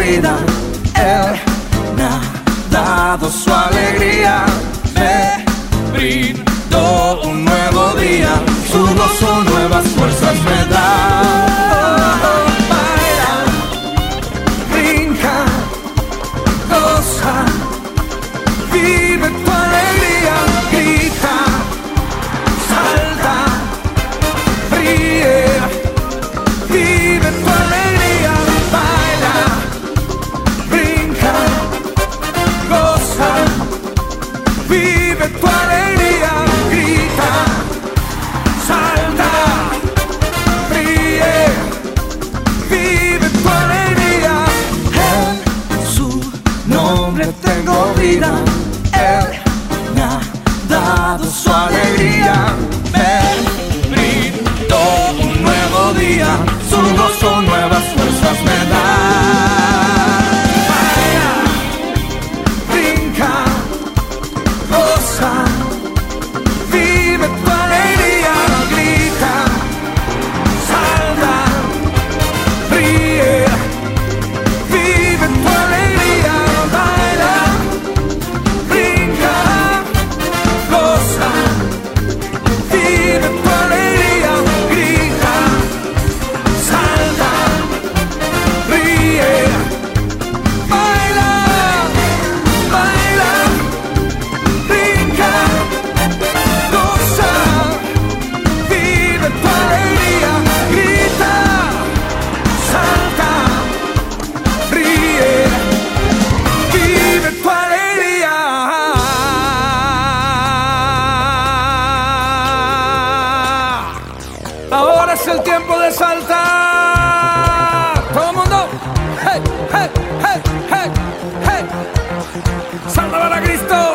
vida. Él me ha dado su alegría, me brindó un nuevo día, su gozo nuevas fuerzas me da. Baila, brinca, goza, vive tu alegría, grita, salta, ríe, vive tu alegría. Baila, brinca, goza, vive tu alegría, grita, salta, ríe, vive tu alegría. En su nombre tengo vida, Él me ha dado su alegría, me brindó un nuevo día, su gozo nuevas fuerzas me da. Baila, brinca, goza, vive tu alegría, grita, salta, ríe, vive tu alegría. Baila, brinca, goza, vive tu alegría, grita, salta, ríe. Baila, baila, brinca, goza, vive tu alegría, grita, salta, ríe, vive tu alegría. Ahora es el tiempo de saltar. Todo el mundo, hey, hey, hey, hey, hey. Salva para Cristo.